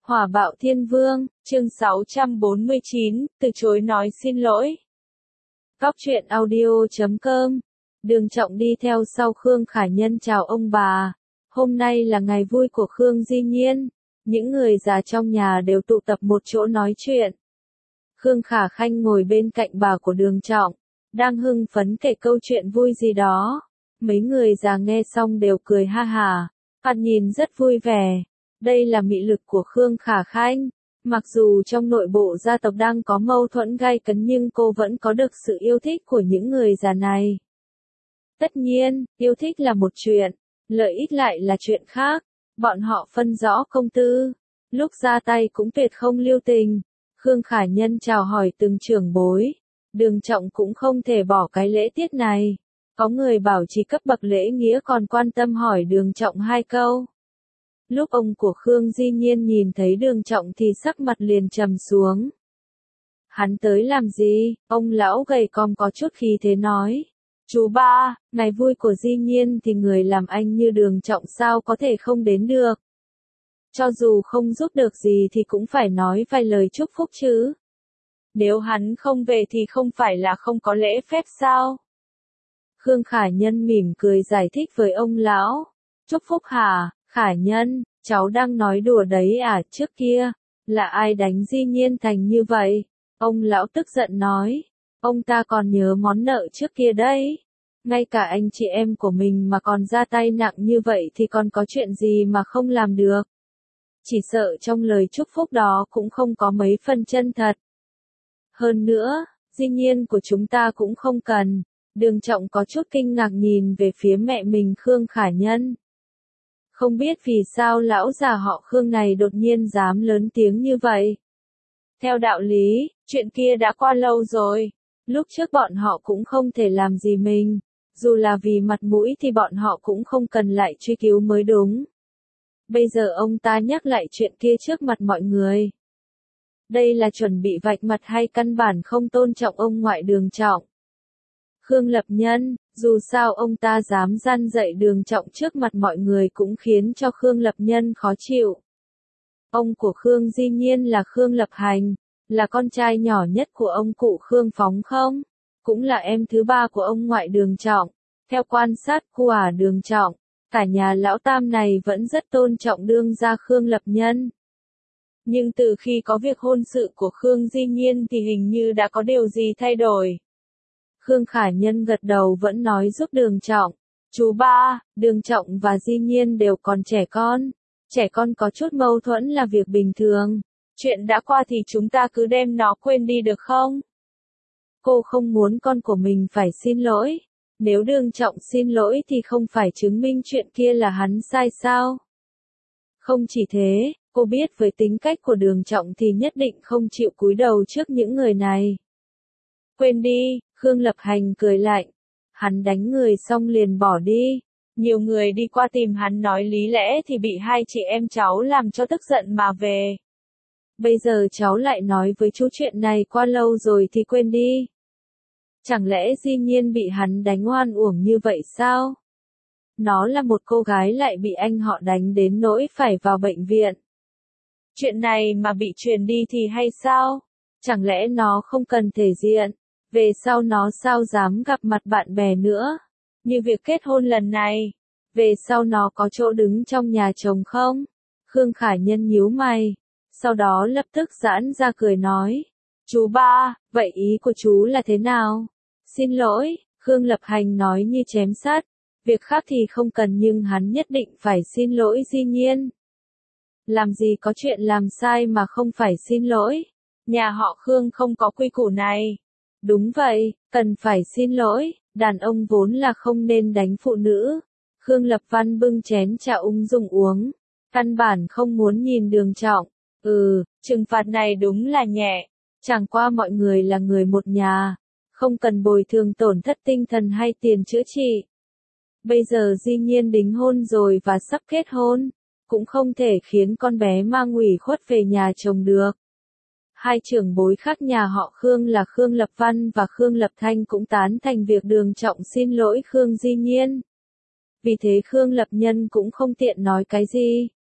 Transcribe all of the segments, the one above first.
Hỏa bạo thiên vương, chương 649, từ chối nói xin lỗi. Góc truyện audio.com. Đường Trọng đi theo sau Khương Khả Nhân chào ông bà. Hôm nay là ngày vui của Khương Di Nhiên. Những người già trong nhà đều tụ tập một chỗ nói chuyện. Khương Khả Khanh ngồi bên cạnh bà của Đường Trọng, đang hưng phấn kể câu chuyện vui gì đó. Mấy người già nghe xong đều cười ha hả, thoạt nhìn rất vui vẻ. Đây là mị lực của Khương Khả Khanh. Mặc dù trong nội bộ gia tộc đang có mâu thuẫn gay cấn nhưng cô vẫn có được sự yêu thích của những người già này. Tất nhiên, yêu thích là một chuyện, lợi ích lại là chuyện khác. Bọn họ phân rõ công tư, lúc ra tay cũng tuyệt không lưu tình. Khương Khả Nhân chào hỏi từng trưởng bối. Đường Trọng cũng không thể bỏ cái lễ tiết này. Có người bảo chỉ cấp bậc lễ nghĩa còn quan tâm hỏi Đường Trọng hai câu. Lúc ông của Khương Di Nhiên nhìn thấy Đường Trọng thì sắc mặt liền trầm xuống. Hắn tới làm gì? Ông lão gầy còm có chút khí thế nói. Chú ba, ngày vui của Di Nhiên thì người làm anh như Đường Trọng sao có thể không đến được. Cho dù không giúp được gì thì cũng phải nói vài lời chúc phúc chứ. Nếu hắn không về thì không phải là không có lễ phép sao? Khương Khả Nhân mỉm cười giải thích với ông lão. Chúc phúc hả? Khả Nhân, cháu đang nói đùa đấy à, trước kia, là ai đánh Di Nhiên thành như vậy? Ông lão tức giận nói, ông ta còn nhớ món nợ trước kia đấy. Ngay cả anh chị em của mình mà còn ra tay nặng như vậy thì còn có chuyện gì mà không làm được. Chỉ sợ trong lời chúc phúc đó cũng không có mấy phần chân thật. Hơn nữa, Di Nhiên của chúng ta cũng không cần. Đường Trọng có chút kinh ngạc nhìn về phía mẹ mình Khương Khả Nhân. Không biết vì sao lão già họ Khương này đột nhiên dám lớn tiếng như vậy. Theo đạo lý, chuyện kia đã qua lâu rồi. Lúc trước bọn họ cũng không thể làm gì mình. Dù là vì mặt mũi thì bọn họ cũng không cần lại truy cứu mới đúng. Bây giờ ông ta nhắc lại chuyện kia trước mặt mọi người. Đây là chuẩn bị vạch mặt hay căn bản không tôn trọng ông ngoại Đường Trọng? Khương Lập Nhân, dù sao ông ta dám gian dạy Đường Trọng trước mặt mọi người cũng khiến cho Khương Lập Nhân khó chịu. Ông của Khương Di Nhiên là Khương Lập Hành, là con trai nhỏ nhất của ông cụ Khương Phóng không? Cũng là em thứ ba của ông ngoại Đường Trọng. Theo quan sát của Đường Trọng, cả nhà lão tam này vẫn rất tôn trọng đương gia Khương Lập Nhân. Nhưng từ khi có việc hôn sự của Khương Di Nhiên thì hình như đã có điều gì thay đổi. Khương Khả Nhân gật đầu vẫn nói giúp Đường Trọng. Chú ba, Đường Trọng và Di Nhiên đều còn trẻ con. Trẻ con có chút mâu thuẫn là việc bình thường. Chuyện đã qua thì chúng ta cứ đem nó quên đi được không? Cô không muốn con của mình phải xin lỗi. Nếu Đường Trọng xin lỗi thì không phải chứng minh chuyện kia là hắn sai sao? Không chỉ thế, cô biết với tính cách của Đường Trọng thì nhất định không chịu cúi đầu trước những người này. Quên đi, Khương Lập Hành cười lạnh. Hắn đánh người xong liền bỏ đi. Nhiều người đi qua tìm hắn nói lý lẽ thì bị hai chị em cháu làm cho tức giận mà về. Bây giờ cháu lại nói với chú chuyện này qua lâu rồi thì quên đi. Chẳng lẽ Di Nhiên bị hắn đánh oan uổng như vậy sao? Nó là một cô gái lại bị anh họ đánh đến nỗi phải vào bệnh viện. Chuyện này mà bị truyền đi thì hay sao? Chẳng lẽ nó không cần thể diện? Về sau nó sao dám gặp mặt bạn bè nữa? Như việc kết hôn lần này. Về sau nó có chỗ đứng trong nhà chồng không? Khương Khả Nhân nhíu mày. Sau đó lập tức giãn ra cười nói. Chú ba, vậy ý của chú là thế nào? Xin lỗi, Khương Lập Hành nói như chém sắt. Việc khác thì không cần nhưng hắn nhất định phải xin lỗi Di Nhiên. Làm gì có chuyện làm sai mà không phải xin lỗi. Nhà họ Khương không có quy củ này. Đúng vậy, cần phải xin lỗi, đàn ông vốn là không nên đánh phụ nữ. Khương Lập Văn bưng chén trà ung dung uống. Căn bản không muốn nhìn Đường Trọng. Trừng phạt này đúng là nhẹ. Chẳng qua mọi người là người một nhà. Không cần bồi thường tổn thất tinh thần hay tiền chữa trị. Bây giờ Di Nhiên đính hôn rồi và sắp kết hôn. Cũng không thể khiến con bé mang ủy khuất về nhà chồng được. Hai trưởng bối khác nhà họ Khương là Khương Lập Văn và Khương Lập Thanh cũng tán thành việc Đường Trọng xin lỗi Khương Di Nhiên. Vì thế Khương Lập Nhân cũng không tiện nói cái gì.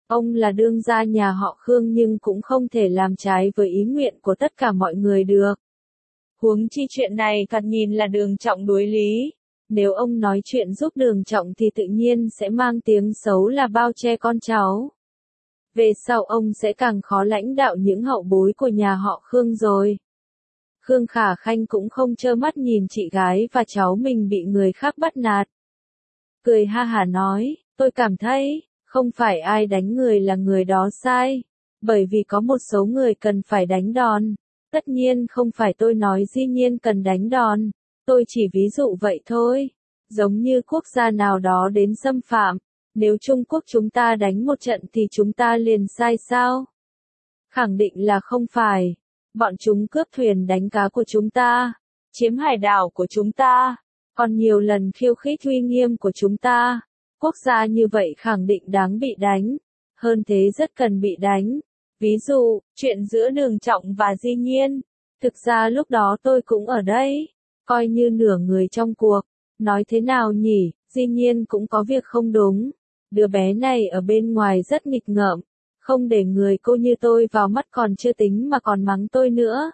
Ông là đương gia nhà họ Khương nhưng cũng không thể làm trái với ý nguyện của tất cả mọi người được. Huống chi chuyện này thoạt nhìn là Đường Trọng đối lý. Nếu ông nói chuyện giúp Đường Trọng thì tự nhiên sẽ mang tiếng xấu là bao che con cháu. Về sau ông sẽ càng khó lãnh đạo những hậu bối của nhà họ Khương rồi. Khương Khả Khanh cũng không trơ mắt nhìn chị gái và cháu mình bị người khác bắt nạt. Cười ha hả nói, tôi cảm thấy, không phải ai đánh người là người đó sai. Bởi vì có một số người cần phải đánh đòn. Tất nhiên không phải tôi nói Di Nhiên cần đánh đòn. Tôi chỉ ví dụ vậy thôi. Giống như quốc gia nào đó đến xâm phạm. Nếu Trung Quốc chúng ta đánh một trận thì chúng ta liền sai sao? Khẳng định là không phải. Bọn chúng cướp thuyền đánh cá của chúng ta, chiếm hải đảo của chúng ta, còn nhiều lần khiêu khích uy nghiêm của chúng ta. Quốc gia như vậy khẳng định đáng bị đánh. Hơn thế rất cần bị đánh. Ví dụ, chuyện giữa Đường Trọng và Di Nhiên. Thực ra lúc đó tôi cũng ở đây. Coi như nửa người trong cuộc. Nói thế nào nhỉ, Di Nhiên cũng có việc không đúng. Đứa bé này ở bên ngoài rất nghịch ngợm. Không để người cô như tôi vào mắt còn chưa tính mà còn mắng tôi nữa.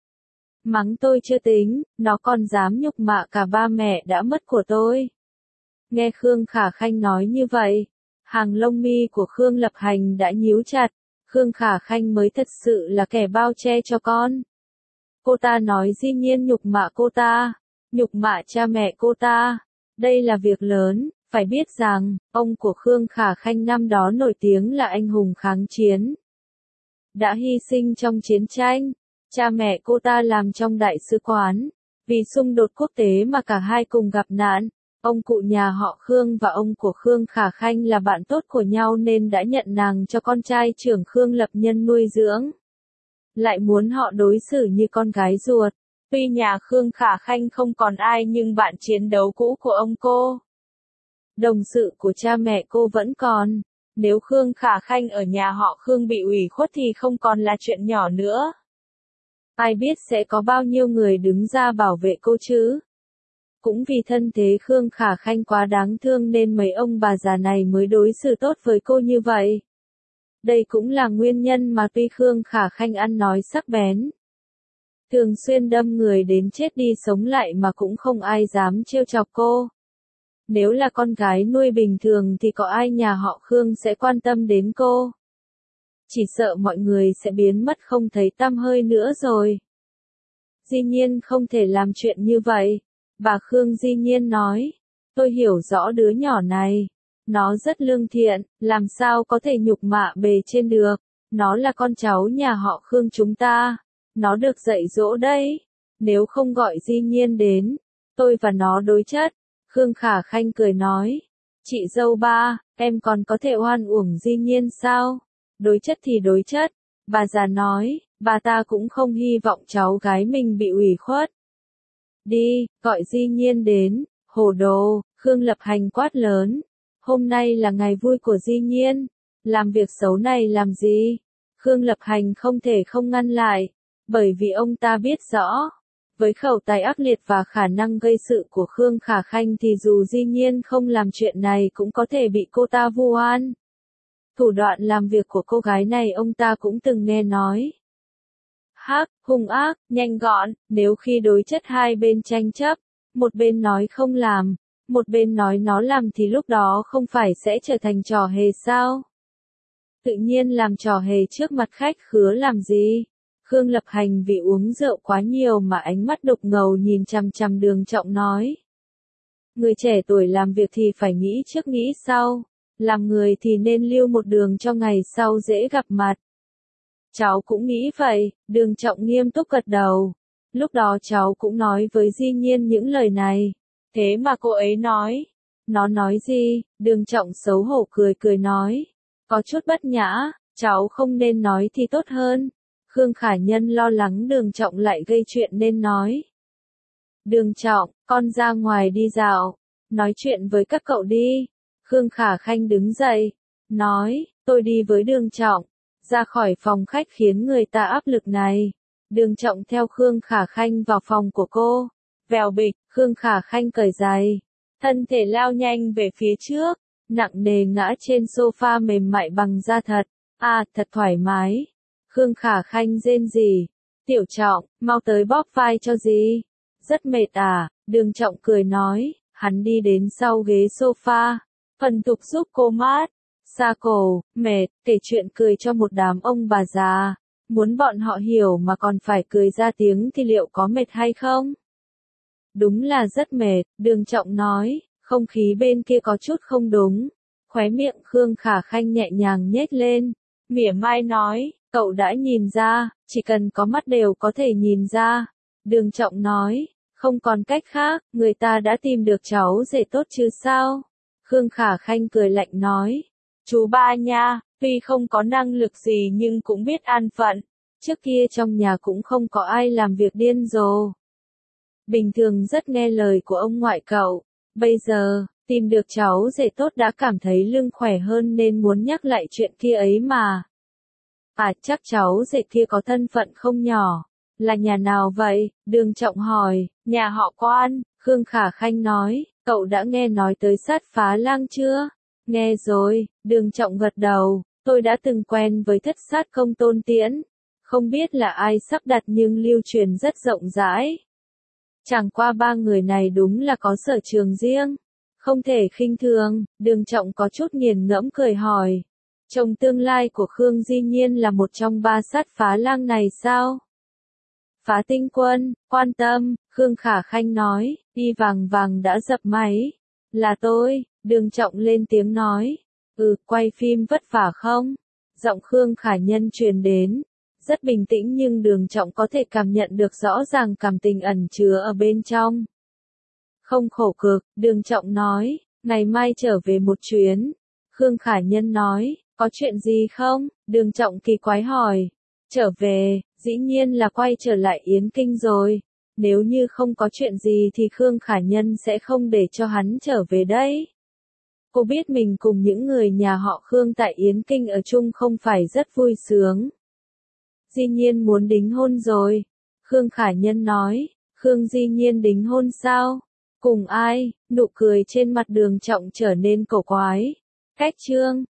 Mắng tôi chưa tính, nó còn dám nhục mạ cả ba mẹ đã mất của tôi. Nghe Khương Khả Khanh nói như vậy, hàng lông mi của Khương Lập Hành đã nhíu chặt. Khương Khả Khanh mới thật sự là kẻ bao che cho con. Cô ta nói Di Nhiên nhục mạ cô ta, nhục mạ cha mẹ cô ta. Đây là việc lớn, phải biết rằng, ông của Khương Khả Khanh năm đó nổi tiếng là anh hùng kháng chiến. Đã hy sinh trong chiến tranh, cha mẹ cô ta làm trong đại sứ quán. Vì xung đột quốc tế mà cả hai cùng gặp nạn. Ông cụ nhà họ Khương và ông của Khương Khả Khanh là bạn tốt của nhau nên đã nhận nàng cho con trai trưởng Khương Lập Nhân nuôi dưỡng. Lại muốn họ đối xử như con gái ruột. Tuy nhà Khương Khả Khanh không còn ai nhưng bạn chiến đấu cũ của ông cô, đồng sự của cha mẹ cô vẫn còn. Nếu Khương Khả Khanh ở nhà họ Khương bị ủy khuất thì không còn là chuyện nhỏ nữa. Ai biết sẽ có bao nhiêu người đứng ra bảo vệ cô chứ? Cũng vì thân thế Khương Khả Khanh quá đáng thương nên mấy ông bà già này mới đối xử tốt với cô như vậy. Đây cũng là nguyên nhân mà tuy Khương Khả Khanh ăn nói sắc bén, thường xuyên đâm người đến chết đi sống lại mà cũng không ai dám trêu chọc cô. Nếu là con gái nuôi bình thường thì có ai nhà họ Khương sẽ quan tâm đến cô. Chỉ sợ mọi người sẽ biến mất không thấy tăm hơi nữa rồi. Di Nhiên không thể làm chuyện như vậy. Bà Khương Di Nhiên nói, tôi hiểu rõ đứa nhỏ này. Nó rất lương thiện, làm sao có thể nhục mạ bề trên được. Nó là con cháu nhà họ Khương chúng ta. Nó được dạy dỗ đấy. Nếu không gọi Di Nhiên đến, tôi và nó đối chất. Khương Khả Khanh cười nói, chị dâu ba, em còn có thể oan uổng Di Nhiên sao? Đối chất thì đối chất. Bà già nói, bà ta cũng không hy vọng cháu gái mình bị ủy khuất. Đi, gọi Di Nhiên đến. Hồ đồ, Khương Lập Hành quát lớn. Hôm nay là ngày vui của Di Nhiên. Làm việc xấu này làm gì? Khương Lập Hành không thể không ngăn lại. Bởi vì ông ta biết rõ. Với khẩu tài ác liệt và khả năng gây sự của Khương Khả Khanh thì dù Di Nhiên không làm chuyện này cũng có thể bị cô ta vu oan. Thủ đoạn làm việc của cô gái này ông ta cũng từng nghe nói. Hắc, hung ác, nhanh gọn, nếu khi đối chất hai bên tranh chấp, một bên nói không làm, một bên nói nó làm thì lúc đó không phải sẽ trở thành trò hề sao? Tự nhiên làm trò hề trước mặt khách khứa làm gì? Khương Lập Hành vì uống rượu quá nhiều mà ánh mắt đục ngầu nhìn chằm chằm Đường Trọng nói. Người trẻ tuổi làm việc thì phải nghĩ trước nghĩ sau, làm người thì nên lưu một đường cho ngày sau dễ gặp mặt. Cháu cũng nghĩ vậy, Đường Trọng nghiêm túc gật đầu. Lúc đó cháu cũng nói với Di Nhiên những lời này. Thế mà cô ấy nói. Nó nói gì? Đường Trọng xấu hổ cười cười nói. Có chút bất nhã, cháu không nên nói thì tốt hơn. Khương Khả Nhân lo lắng Đường Trọng lại gây chuyện nên nói. Đường Trọng, con ra ngoài đi dạo. Nói chuyện với các cậu đi. Khương Khả Khanh đứng dậy. Nói, tôi đi với Đường Trọng. Ra khỏi phòng khách khiến người ta áp lực này. Đường Trọng theo Khương Khả Khanh vào phòng của cô. Vèo bịch, Khương Khả Khanh cởi giày. Thân thể lao nhanh về phía trước. nặng nề ngã trên sofa mềm mại bằng da thật. À, thật thoải mái. Khương Khả Khanh rên rỉ. Tiểu Trọng, mau tới bóp vai cho gì. Rất mệt à, Đường Trọng cười nói, hắn đi đến sau ghế sofa, phần tục giúp cô mát, xa cổ, mệt, kể chuyện cười cho một đám ông bà già. Muốn bọn họ hiểu mà còn phải cười ra tiếng thì liệu có mệt hay không? Đúng là rất mệt, Đường Trọng nói, không khí bên kia có chút không đúng. Khóe miệng Khương Khả Khanh nhẹ nhàng nhếch lên, mỉa mai nói, cậu đã nhìn ra, chỉ cần có mắt đều có thể nhìn ra. Đường Trọng nói, không còn cách khác, người ta đã tìm được cháu rể tốt chứ sao? Khương Khả Khanh cười lạnh nói, chú ba nha, tuy không có năng lực gì nhưng cũng biết an phận. Trước kia trong nhà cũng không có ai làm việc điên rồ. Bình thường rất nghe lời của ông ngoại cậu. Bây giờ, tìm được cháu rể tốt đã cảm thấy lưng khỏe hơn nên muốn nhắc lại chuyện kia ấy mà. À, chắc cháu rể kia có thân phận không nhỏ. Là nhà nào vậy? Đường Trọng hỏi. Nhà họ Quan, Khương Khả Khanh nói. Cậu đã nghe nói tới Sát Phá Lang chưa? Nghe rồi, Đường Trọng gật đầu. Tôi đã từng quen với Thất Sát Công Tôn Tiễn. Không biết là ai sắp đặt nhưng lưu truyền rất rộng rãi. Chẳng qua ba người này đúng là có sở trường riêng. Không thể khinh thường, Đường Trọng có chút nghiền ngẫm cười hỏi. Chồng tương lai của Khương Di Nhiên là một trong ba sát phá lang này sao? Phá Tinh Quân, quan tâm, Khương Khả Khanh nói, Y Vàng Vàng đã dập máy. Là tôi, Đường Trọng lên tiếng nói. Quay phim vất vả không? Giọng Khương Khả Nhân truyền đến. Rất bình tĩnh nhưng Đường Trọng có thể cảm nhận được rõ ràng cảm tình ẩn chứa ở bên trong. Không khổ cực, Đường Trọng nói, ngày mai trở về một chuyến. Khương Khả Nhân nói, có chuyện gì không? Đường Trọng kỳ quái hỏi. Trở về, dĩ nhiên là quay trở lại Yến Kinh rồi. Nếu như không có chuyện gì thì Khương Khả Nhân sẽ không để cho hắn trở về đấy. Cô biết mình cùng những người nhà họ Khương tại Yến Kinh ở chung không phải rất vui sướng. Di Nhiên muốn đính hôn rồi. Khương Khả Nhân nói, Khương Di Nhiên đính hôn sao? Cùng ai? Nụ cười trên mặt Đường Trọng trở nên cổ quái. Cách Trương,